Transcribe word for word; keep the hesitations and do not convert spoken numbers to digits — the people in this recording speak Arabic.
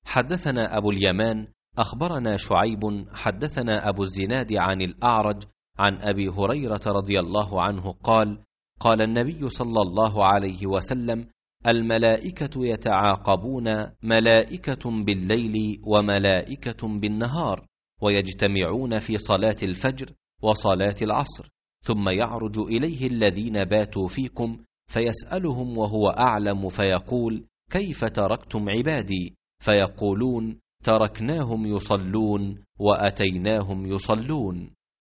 حدثنا أبو اليمان أخبرنا شعيب حدثنا أبو الزناد عن الأعرج عن أبي هريرة رضي الله عنه قال: قال النبي صلى الله عليه وسلم: الملائكة يتعاقبون، ملائكة بالليل وملائكة بالنهار، ويجتمعون في صلاة الفجر وصلاة العصر، ثم يعرج إليه الذين باتوا فيكم فيسألهم وهو أعلم فيقول: كيف تركتم عبادي؟ فيقولون: تركناهم يصلون وأتيناهم يصلون.